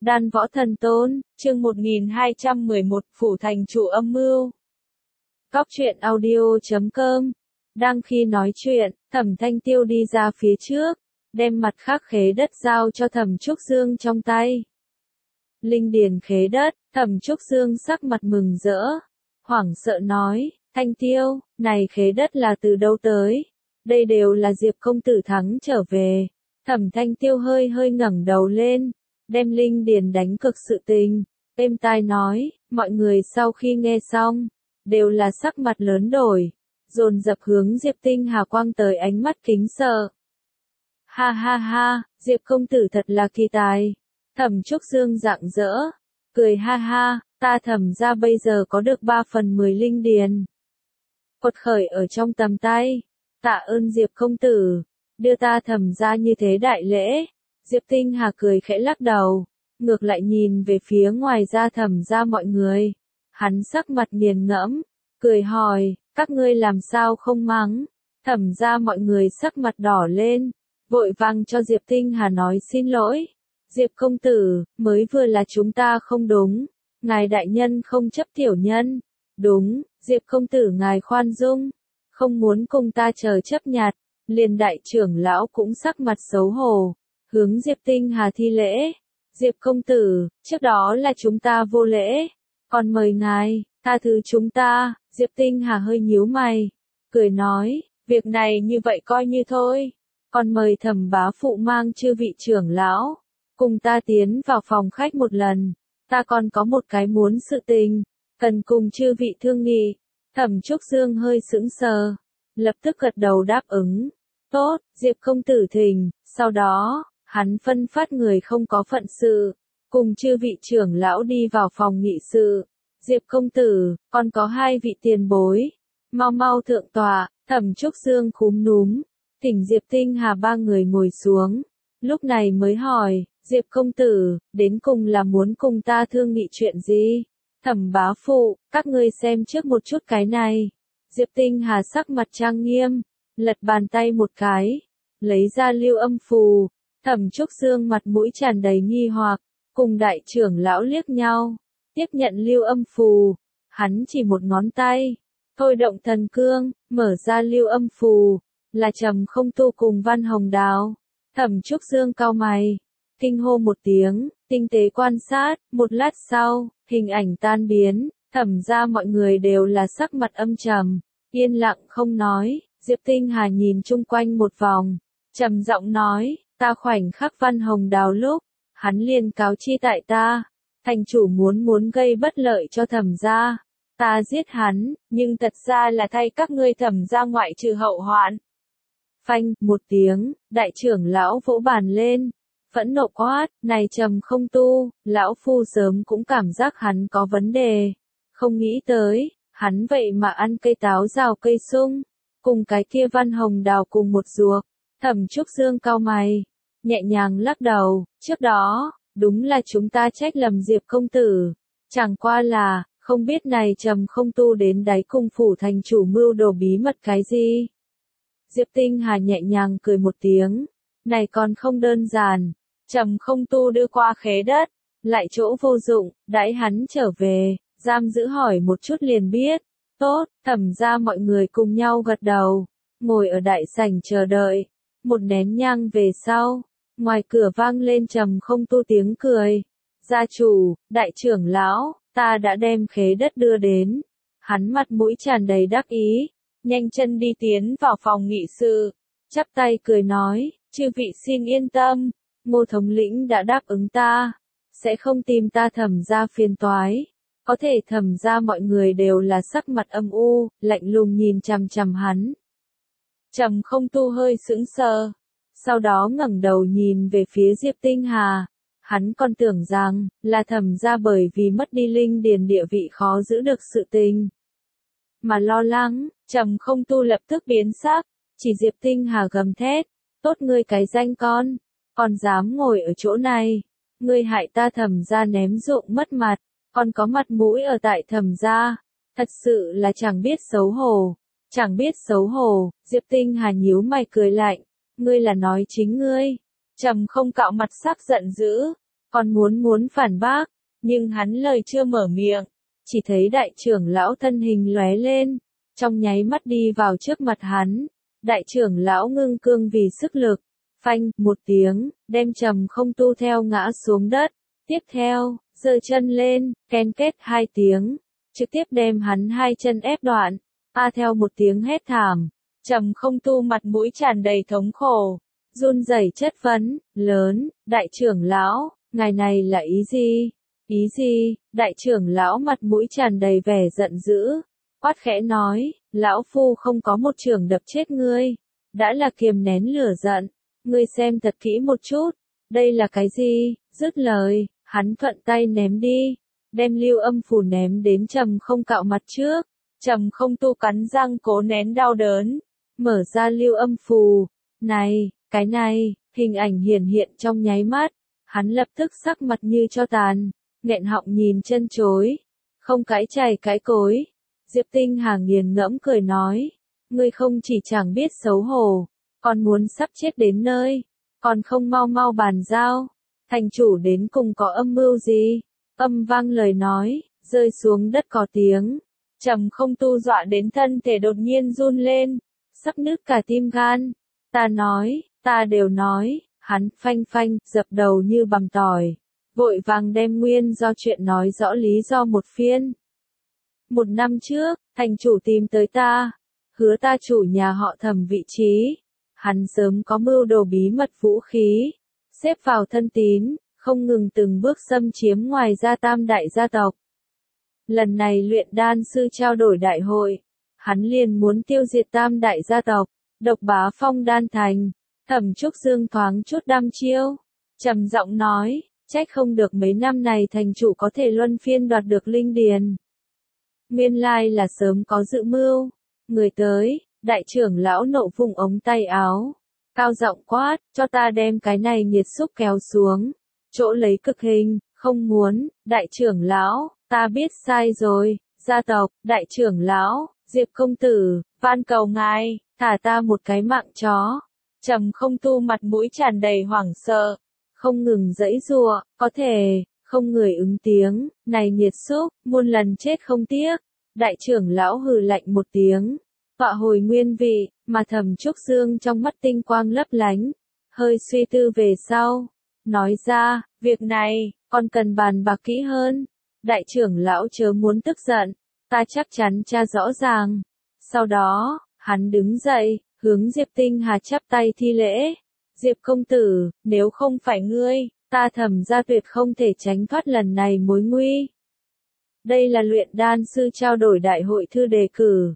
Đan Võ Thần Tôn, chương 1211, Phủ Thành Chủ âm mưu. Cóc truyện audio.com. Đang khi nói chuyện, Thẩm Thanh Tiêu đi ra phía trước, đem mặt khác khế đất giao cho Thẩm Trúc Dương trong tay. Linh điền khế đất, Thẩm Trúc Dương sắc mặt mừng rỡ, hoảng sợ nói, Thanh Tiêu, này khế đất là từ đâu tới? Đây đều là Diệp công tử thắng trở về. Thẩm Thanh Tiêu hơi hơi ngẩng đầu lên, đem linh điền đánh cực sự tình, êm tai nói, mọi người sau khi nghe xong, đều là sắc mặt lớn đổi, dồn dập hướng Diệp Tinh Hà quang tới ánh mắt kính sợ. Ha ha ha, Diệp công tử thật là kỳ tài. Thẩm Trúc Dương rạng rỡ, cười ha ha, ta Thẩm ra bây giờ có được 3/10 linh điền. Quật khởi ở trong tầm tay, tạ ơn Diệp công tử, đưa ta Thẩm ra như thế đại lễ. Diệp Tinh Hà cười khẽ lắc đầu, ngược lại nhìn về phía ngoài ra Thẩm ra mọi người. Hắn sắc mặt nghiền ngẫm, cười hỏi, các ngươi làm sao không mắng? Thẩm ra mọi người sắc mặt đỏ lên, vội vàng cho Diệp Tinh Hà nói xin lỗi. Diệp công tử, mới vừa là chúng ta không đúng, ngài đại nhân không chấp tiểu nhân. Đúng, Diệp công tử ngài khoan dung, không muốn cùng ta chờ chấp nhặt. Liền đại trưởng lão cũng sắc mặt xấu hổ, hướng Diệp Tinh Hà thi lễ. Diệp công tử, trước đó là chúng ta vô lễ, còn mời ngài, tha thứ chúng ta. Diệp Tinh Hà hơi nhíu mày, cười nói, việc này như vậy coi như thôi, còn mời Thẩm bá phụ mang chư vị trưởng lão, cùng ta tiến vào phòng khách một lần, ta còn có một cái muốn sự tình, cần cùng chư vị thương nghị. Thẩm Trúc Dương hơi sững sờ, lập tức gật đầu đáp ứng. Tốt, Diệp công tử thỉnh. Sau đó, hắn phân phát người không có phận sự, cùng chư vị trưởng lão đi vào phòng nghị sự. Diệp công tử, còn có 2 vị tiền bối, mau mau thượng tọa. Thẩm Trúc Dương cúm núm, thỉnh Diệp Tinh Hà 3 người ngồi xuống, lúc này mới hỏi, Diệp công tử, đến cùng là muốn cùng ta thương nghị chuyện gì? Thẩm bá phụ, các ngươi xem trước một chút cái này. Diệp Tinh Hà sắc mặt trang nghiêm, lật bàn tay một cái, lấy ra lưu âm phù. Thẩm Trúc Dương mặt mũi tràn đầy nghi hoặc, cùng đại trưởng lão liếc nhau, tiếp nhận lưu âm phù. Hắn chỉ một ngón tay, thôi động thần cương, mở ra lưu âm phù, là Trầm Không Tu cùng Văn Hồng Đào. Thẩm Trúc Dương cau mày, kinh hô một tiếng, tinh tế quan sát, một lát sau, hình ảnh tan biến, Thẩm ra mọi người đều là sắc mặt âm trầm, yên lặng không nói. Diệp Tinh Hà nhìn chung quanh một vòng, trầm giọng nói, ta khoảnh khắc Văn Hồng Đào lúc, hắn liền cáo chi tại ta, thành chủ muốn gây bất lợi cho Thẩm gia, ta giết hắn, nhưng thật ra là thay các ngươi Thẩm gia ngoại trừ hậu hoạn. Phanh, một tiếng, đại trưởng lão vỗ bàn lên, phẫn nộ quát, này Trầm Không Tu, lão phu sớm cũng cảm giác hắn có vấn đề, không nghĩ tới, hắn vậy mà ăn cây táo rào cây sung, cùng cái kia Văn Hồng Đào cùng một ruột. Thẩm Trúc Dương cau mày, nhẹ nhàng lắc đầu, trước đó, đúng là chúng ta trách lầm Diệp công tử, chẳng qua là, không biết này Trầm Không Tu đến đáy cung phủ thành chủ mưu đồ bí mật cái gì. Diệp Tinh Hà nhẹ nhàng cười một tiếng, này còn không đơn giản, Trầm Không Tu đưa qua khế đất, lại chỗ vô dụng, đãi hắn trở về, giam giữ hỏi một chút liền biết. Tốt, Thẩm ra mọi người cùng nhau gật đầu, ngồi ở đại sảnh chờ đợi. Một nén nhang về sau, ngoài cửa vang lên Trầm Không Tu tiếng cười. Gia chủ, đại trưởng lão, ta đã đem khế đất đưa đến. Hắn mặt mũi tràn đầy đắc ý, nhanh chân đi tiến vào phòng nghị sự, chắp tay cười nói, chư vị xin yên tâm, Ngô thống lĩnh đã đáp ứng ta, sẽ không tìm ta Thẩm ra phiền toái. Có thể Thẩm ra mọi người đều là sắc mặt âm u, lạnh lùng nhìn chằm chằm hắn. Trầm Không Tu hơi sững sờ, sau đó ngẩng đầu nhìn về phía Diệp Tinh Hà. Hắn còn tưởng rằng, là Thẩm ra bởi vì mất đi linh điền địa vị khó giữ được sự tình. Mà lo lắng, Trầm Không Tu lập tức biến sắc, chỉ Diệp Tinh Hà gầm thét, tốt ngươi cái danh con, còn dám ngồi ở chỗ này, ngươi hại ta Thẩm ra ném ruộng mất mặt. Còn có mặt mũi ở tại Thẩm gia, thật sự là chẳng biết xấu hổ, chẳng biết xấu hổ. Diệp Tinh Hà nhíu mày cười lạnh, ngươi là nói chính ngươi. Trầm Không cạo mặt sắc giận dữ, còn muốn phản bác, nhưng hắn lời chưa mở miệng, chỉ thấy đại trưởng lão thân hình lóe lên, trong nháy mắt đi vào trước mặt hắn. Đại trưởng lão ngưng cương vì sức lực, phanh một tiếng, đem Trầm Không Tu theo ngã xuống đất. Tiếp theo, giơ chân lên, ken kết hai tiếng, trực tiếp đem hắn hai chân ép đoạn. Theo một tiếng hét thảm, Trầm Không Tu mặt mũi tràn đầy thống khổ, run rẩy chất vấn, lớn, đại trưởng lão, ngài này là ý gì? Ý gì? Đại trưởng lão mặt mũi tràn đầy vẻ giận dữ, quát khẽ nói, lão phu không có một chưởng đập chết ngươi, đã là kiềm nén lửa giận, ngươi xem thật kỹ một chút, đây là cái gì? Dứt lời, hắn thuận tay ném đi, đem Lưu Âm Phù ném đến Trầm Không Cạo mặt trước. Trầm Không Tu cắn răng cố nén đau đớn, mở ra Lưu Âm Phù. Này, cái này, hình ảnh hiển hiện trong nháy mắt, hắn lập tức sắc mặt như tro tàn, nghẹn họng nhìn chân chối, không cái chày cái cối. Diệp Tinh Hà nghiền ngẫm cười nói, ngươi không chỉ chẳng biết xấu hổ, còn muốn sắp chết đến nơi, còn không mau mau bàn giao, thành chủ đến cùng có âm mưu gì? Âm vang lời nói, rơi xuống đất có tiếng. Trầm Không Tu dọa đến thân thể đột nhiên run lên, sắp nứt cả tim gan. Ta đều nói, hắn phanh phanh, dập đầu như bằm tỏi, vội vàng đem nguyên do chuyện nói rõ lý do một phiên. 1 năm trước, thành chủ tìm tới ta, hứa ta chủ nhà họ Thẩm vị trí. Hắn sớm có mưu đồ bí mật vũ khí, xếp vào thân tín, không ngừng từng bước xâm chiếm ngoài ra tam đại gia tộc. Lần này luyện đan sư trao đổi đại hội, hắn liền muốn tiêu diệt tam đại gia tộc, độc bá Phong Đan Thành. Thẩm Trúc Dương thoáng chút đăm chiêu, trầm giọng nói, trách không được mấy năm này thành chủ có thể luân phiên đoạt được linh điền. Nguyên lai là sớm có dự mưu. Người tới, đại trưởng lão nộ vùng ống tay áo, cao giọng quát, cho ta đem cái này nhiệt xúc kéo xuống, chỗ lấy cực hình, không muốn, đại trưởng lão, ta biết sai rồi, gia tộc, đại trưởng lão, Diệp công tử, van cầu ngài, thả ta một cái mạng chó. Trầm Không Tu mặt mũi tràn đầy hoảng sợ, không ngừng giãy giụa, có thể, không người ứng tiếng, này nhiệt xúc, muôn lần chết không tiếc. Đại trưởng lão hừ lạnh một tiếng, tọa hồi nguyên vị, mà Thẩm Trúc Dương trong mắt tinh quang lấp lánh, hơi suy tư về sau, nói ra, việc này, còn cần bàn bạc kỹ hơn. Đại trưởng lão chớ muốn tức giận, ta chắc chắn tra rõ ràng. Sau đó, hắn đứng dậy, hướng Diệp Tinh Hà chắp tay thi lễ. Diệp công tử, nếu không phải ngươi, ta Thẩm gia tuyệt không thể tránh thoát lần này mối nguy. Đây là luyện đan sư trao đổi đại hội thư đề cử.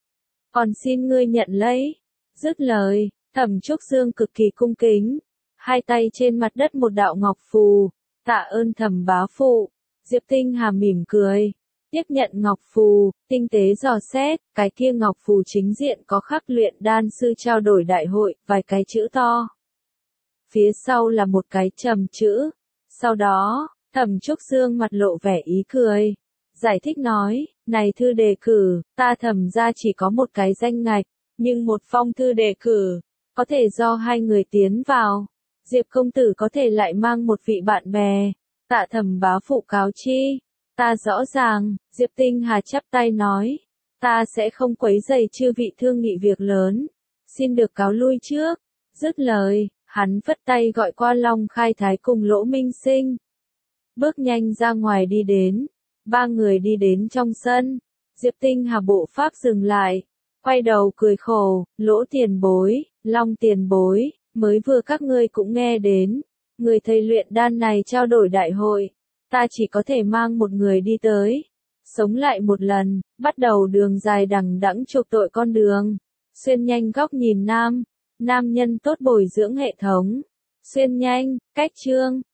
Còn xin ngươi nhận lấy. Dứt lời, Thẩm Trúc Dương cực kỳ cung kính, hai tay trên mặt đất một đạo ngọc phù, tạ ơn Thẩm bá phụ. Diệp Tinh Hà mỉm cười, tiếp nhận ngọc phù, tinh tế dò xét, cái kia ngọc phù chính diện có khắc luyện đan sư trao đổi đại hội, vài cái chữ to. Phía sau là một cái trầm chữ. Sau đó, Thẩm Trúc Dương mặt lộ vẻ ý cười, giải thích nói, này thư đề cử, ta Thẩm gia chỉ có một cái danh ngạch, nhưng một phong thư đề cử, có thể do hai người tiến vào. Diệp công tử có thể lại mang một vị bạn bè, tạ Thẩm bá phụ cáo chi. Ta rõ ràng, Diệp Tinh Hà chắp tay nói, ta sẽ không quấy rầy chư vị thương nghị việc lớn, xin được cáo lui trước. Dứt lời, hắn vất tay gọi qua Long Khai Thái cùng Lỗ Minh Sinh, bước nhanh ra ngoài đi đến. Ba người đi đến trong sân, Diệp Tinh Hà bộ pháp dừng lại, quay đầu cười khổ, Lỗ tiền bối, Long tiền bối, mới vừa các ngươi cũng nghe đến, người thầy luyện đan này trao đổi đại hội, ta chỉ có thể mang một người đi tới, sống lại một lần, bắt đầu đường dài đằng đẵng chuộc tội con đường, xuyên nhanh góc nhìn nam nhân tốt bồi dưỡng hệ thống, xuyên nhanh, cách chương.